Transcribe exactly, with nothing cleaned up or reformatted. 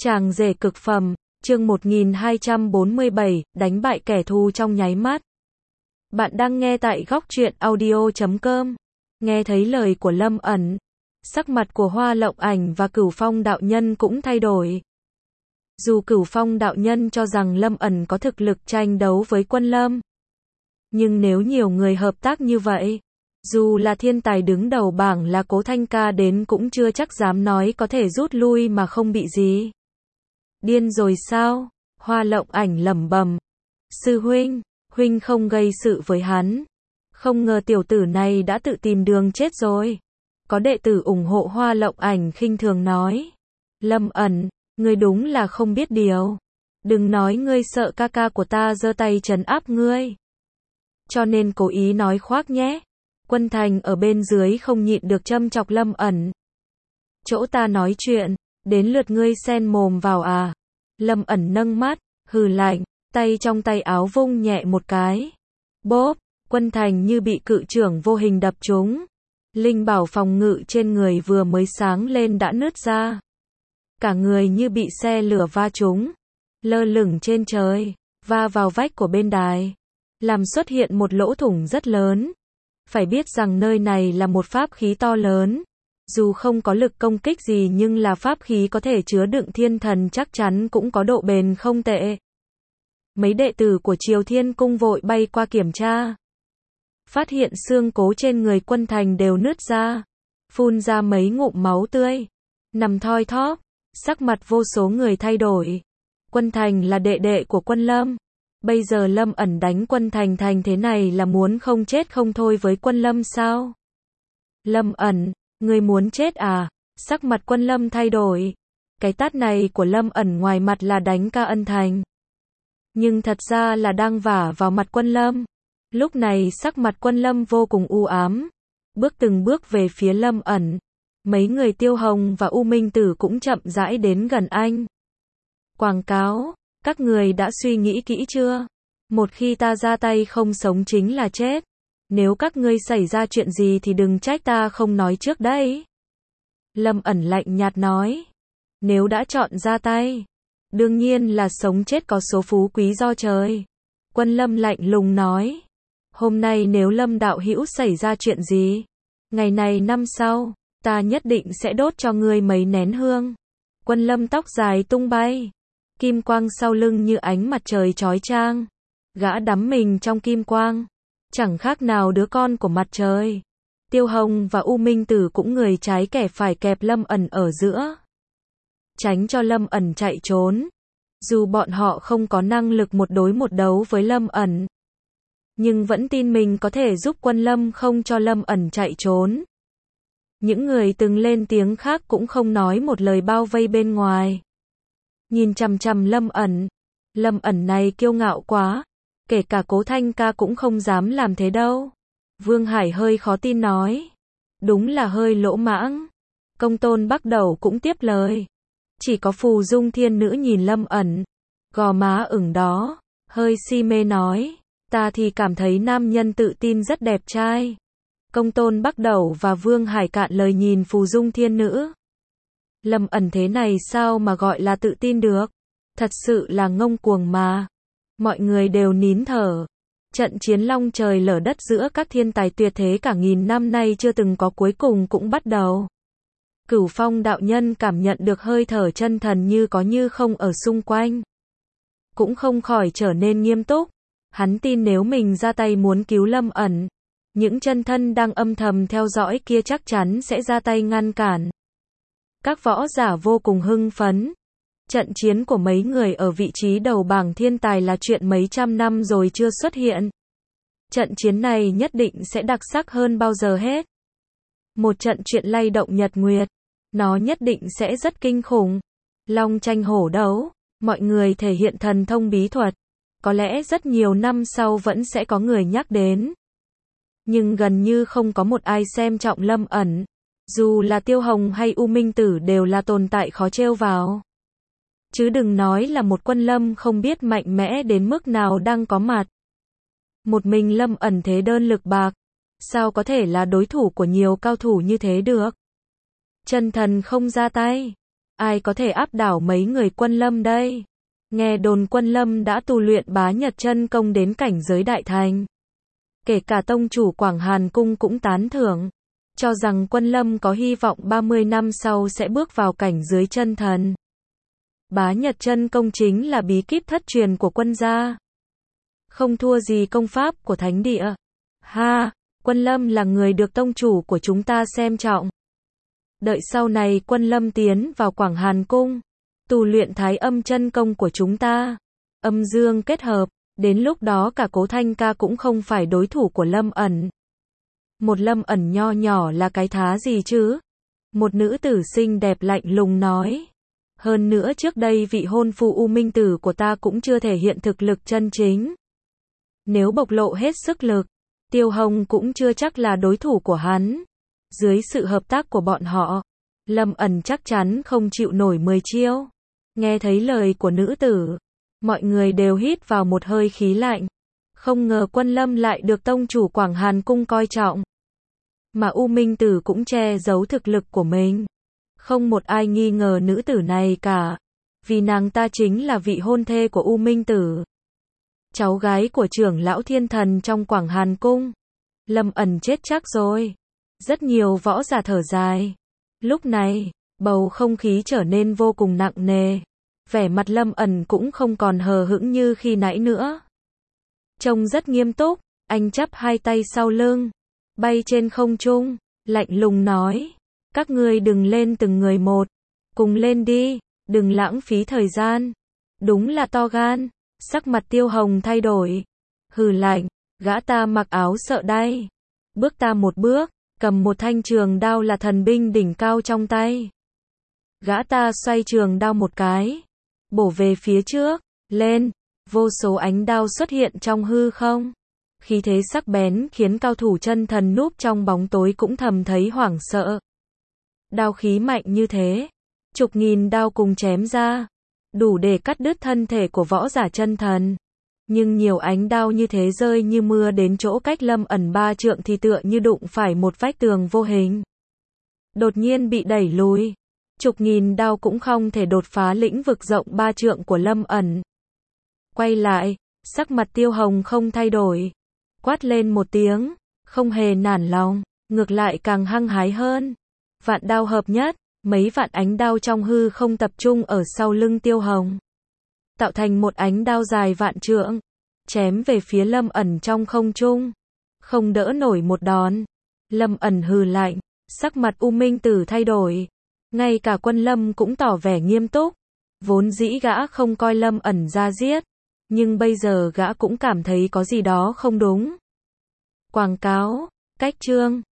Chàng rể cực phẩm, chương một nghìn hai trăm bốn mươi bảy, đánh bại kẻ thù trong nháy mắt. Bạn đang nghe tại góc truyện audio chấm com. Nghe thấy lời của Lâm ẩn, sắc mặt của Hoa Lộng Ảnh và Cửu Phong đạo nhân cũng thay đổi. Dù Cửu Phong đạo nhân cho rằng Lâm ẩn có thực lực tranh đấu với Quân Lâm, nhưng nếu nhiều người hợp tác như vậy, dù là thiên tài đứng đầu bảng là Cố Thanh Ca đến cũng chưa chắc dám nói có thể rút lui mà không bị gì. Điên rồi sao? Hoa Lộng Ảnh lẩm bẩm. Sư huynh, huynh không gây sự với hắn. Không ngờ tiểu tử này đã tự tìm đường chết rồi. Có đệ tử ủng hộ Hoa Lộng Ảnh khinh thường nói. Lâm ẩn, ngươi đúng là không biết điều. Đừng nói ngươi sợ ca ca của ta giơ tay trấn áp ngươi, cho nên cố ý nói khoác nhé. Quân Thành ở bên dưới không nhịn được châm chọc Lâm ẩn. Chỗ ta nói chuyện, đến lượt ngươi xen mồm vào à? Lâm ẩn nâng mắt, hừ lạnh, tay trong tay áo vung nhẹ một cái. Bốp, Quân Thành như bị cự trưởng vô hình đập trúng. Linh bảo phòng ngự trên người vừa mới sáng lên đã nứt ra. Cả người như bị xe lửa va trúng, lơ lửng trên trời, va vào vách của bên đài, làm xuất hiện một lỗ thủng rất lớn. Phải biết rằng nơi này là một pháp khí to lớn. Dù không có lực công kích gì nhưng là pháp khí có thể chứa đựng thiên thần chắc chắn cũng có độ bền không tệ. Mấy đệ tử của Triều Thiên Cung vội bay qua kiểm tra. Phát hiện xương cố trên người Quân Thành đều nứt ra, phun ra mấy ngụm máu tươi, nằm thoi thóp, sắc mặt vô số người thay đổi. Quân Thành là đệ đệ của Quân Lâm. Bây giờ Lâm ẩn đánh Quân Thành thành thế này là muốn không chết không thôi với Quân Lâm sao? Lâm ẩn, ngươi muốn chết à? Sắc mặt Quân Lâm thay đổi. Cái tát này của Lâm ẩn ngoài mặt là đánh ca ân thành, nhưng thật ra là đang vả vào mặt Quân Lâm. Lúc này sắc mặt Quân Lâm vô cùng u ám, bước từng bước về phía Lâm ẩn. Mấy người Tiêu Hồng và U Minh Tử cũng chậm rãi đến gần anh. Quảng cáo, các người đã suy nghĩ kỹ chưa? Một khi ta ra tay không sống chính là chết. Nếu các ngươi xảy ra chuyện gì thì đừng trách ta không nói trước đấy. Lâm ẩn lạnh nhạt nói. Nếu đã chọn ra tay, đương nhiên là sống chết có số phú quý do trời. Quân Lâm lạnh lùng nói. Hôm nay nếu Lâm đạo hữu xảy ra chuyện gì, ngày này năm sau, ta nhất định sẽ đốt cho ngươi mấy nén hương. Quân Lâm tóc dài tung bay, kim quang sau lưng như ánh mặt trời chói chang. Gã đắm mình trong kim quang, chẳng khác nào đứa con của mặt trời. Tiêu Hồng và U Minh Tử cũng người trái kẻ phải kẹp Lâm ẩn ở giữa, tránh cho Lâm ẩn chạy trốn. Dù bọn họ không có năng lực một đối một đấu với Lâm ẩn, nhưng vẫn tin mình có thể giúp Quân Lâm không cho Lâm ẩn chạy trốn. Những người từng lên tiếng khác cũng không nói một lời bao vây bên ngoài, nhìn chằm chằm Lâm ẩn. Lâm ẩn này kiêu ngạo quá, kể cả Cố Thanh Ca cũng không dám làm thế đâu. Vương Hải hơi khó tin nói. Đúng là hơi lỗ mãng. Công Tôn Bắc Đầu cũng tiếp lời. Chỉ có Phù Dung Thiên Nữ nhìn Lâm ẩn, gò má ửng đó, hơi si mê nói. Ta thì cảm thấy nam nhân tự tin rất đẹp trai. Công Tôn Bắc Đầu và Vương Hải cạn lời nhìn Phù Dung Thiên Nữ. Lâm ẩn thế này sao mà gọi là tự tin được? Thật sự là ngông cuồng mà. Mọi người đều nín thở. Trận chiến long trời lở đất giữa các thiên tài tuyệt thế cả nghìn năm nay chưa từng có cuối cùng cũng bắt đầu. Cửu Phong đạo nhân cảm nhận được hơi thở chân thần như có như không ở xung quanh, cũng không khỏi trở nên nghiêm túc. Hắn tin nếu mình ra tay muốn cứu Lâm ẩn, những chân thân đang âm thầm theo dõi kia chắc chắn sẽ ra tay ngăn cản. Các võ giả vô cùng hưng phấn. Trận chiến của mấy người ở vị trí đầu bảng thiên tài là chuyện mấy trăm năm rồi chưa xuất hiện. Trận chiến này nhất định sẽ đặc sắc hơn bao giờ hết. Một trận chuyện lay động nhật nguyệt. Nó nhất định sẽ rất kinh khủng. Long tranh hổ đấu, mọi người thể hiện thần thông bí thuật. Có lẽ rất nhiều năm sau vẫn sẽ có người nhắc đến. Nhưng gần như không có một ai xem trọng Lâm ẩn. Dù là Tiêu Hồng hay U Minh Tử đều là tồn tại khó trêu vào. Chứ đừng nói là một Quân Lâm không biết mạnh mẽ đến mức nào đang có mặt. Một mình Lâm ẩn thế đơn lực bạc, sao có thể là đối thủ của nhiều cao thủ như thế được? Chân thần không ra tay, ai có thể áp đảo mấy người Quân Lâm đây? Nghe đồn Quân Lâm đã tu luyện bá nhật chân công đến cảnh giới đại thành. Kể cả tông chủ Quảng Hàn Cung cũng tán thưởng, cho rằng Quân Lâm có hy vọng ba mươi năm sau sẽ bước vào cảnh giới chân thần. Bá nhật chân công chính là bí kíp thất truyền của Quân gia. Không thua gì công pháp của thánh địa. Ha, Quân Lâm là người được tông chủ của chúng ta xem trọng. Đợi sau này Quân Lâm tiến vào Quảng Hàn Cung, tu luyện thái âm chân công của chúng ta, âm dương kết hợp, đến lúc đó cả Cố Thanh Ca cũng không phải đối thủ của Lâm ẩn. Một Lâm ẩn nho nhỏ là cái thá gì chứ? Một nữ tử xinh đẹp lạnh lùng nói. Hơn nữa trước đây vị hôn phu U Minh Tử của ta cũng chưa thể hiện thực lực chân chính. Nếu bộc lộ hết sức lực, Tiêu Hồng cũng chưa chắc là đối thủ của hắn. Dưới sự hợp tác của bọn họ, Lâm ẩn chắc chắn không chịu nổi mười chiêu. Nghe thấy lời của nữ tử, mọi người đều hít vào một hơi khí lạnh. Không ngờ Quân Lâm lại được tông chủ Quảng Hàn Cung coi trọng. Mà U Minh Tử cũng che giấu thực lực của mình. Không một ai nghi ngờ nữ tử này cả. Vì nàng ta chính là vị hôn thê của U Minh Tử, cháu gái của trưởng lão thiên thần trong Quảng Hàn Cung. Lâm ẩn chết chắc rồi. Rất nhiều võ giả thở dài. Lúc này, bầu không khí trở nên vô cùng nặng nề. Vẻ mặt Lâm ẩn cũng không còn hờ hững như khi nãy nữa. Trông rất nghiêm túc, anh chắp hai tay sau lưng, bay trên không trung, lạnh lùng nói. Các ngươi đừng lên từng người một. Cùng lên đi, đừng lãng phí thời gian. Đúng là to gan. Sắc mặt Tiêu Hồng thay đổi. Hừ lạnh, gã ta mặc áo sợ đay. Bước ta một bước, cầm một thanh trường đao là thần binh đỉnh cao trong tay. Gã ta xoay trường đao một cái, bổ về phía trước, lên, vô số ánh đao xuất hiện trong hư không. Khí thế sắc bén khiến cao thủ chân thần núp trong bóng tối cũng thầm thấy hoảng sợ. Đao khí mạnh như thế, chục nghìn đao cùng chém ra, đủ để cắt đứt thân thể của võ giả chân thần. Nhưng nhiều ánh đao như thế rơi như mưa đến chỗ cách Lâm ẩn ba trượng thì tựa như đụng phải một vách tường vô hình. Đột nhiên bị đẩy lùi. Chục nghìn đao cũng không thể đột phá lĩnh vực rộng ba trượng của Lâm ẩn. Quay lại, sắc mặt Tiêu Hồng không thay đổi. Quát lên một tiếng, không hề nản lòng, ngược lại càng hăng hái hơn. Vạn đao hợp nhất, mấy vạn ánh đao trong hư không tập trung ở sau lưng Tiêu Hồng, tạo thành một ánh đao dài vạn trượng, chém về phía Lâm ẩn trong không trung. Không đỡ nổi một đòn. Lâm ẩn hừ lạnh, sắc mặt U Minh Tử thay đổi. Ngay cả Quân Lâm cũng tỏ vẻ nghiêm túc. Vốn dĩ gã không coi Lâm ẩn ra giết, nhưng bây giờ gã cũng cảm thấy có gì đó không đúng. Quảng cáo, cách chương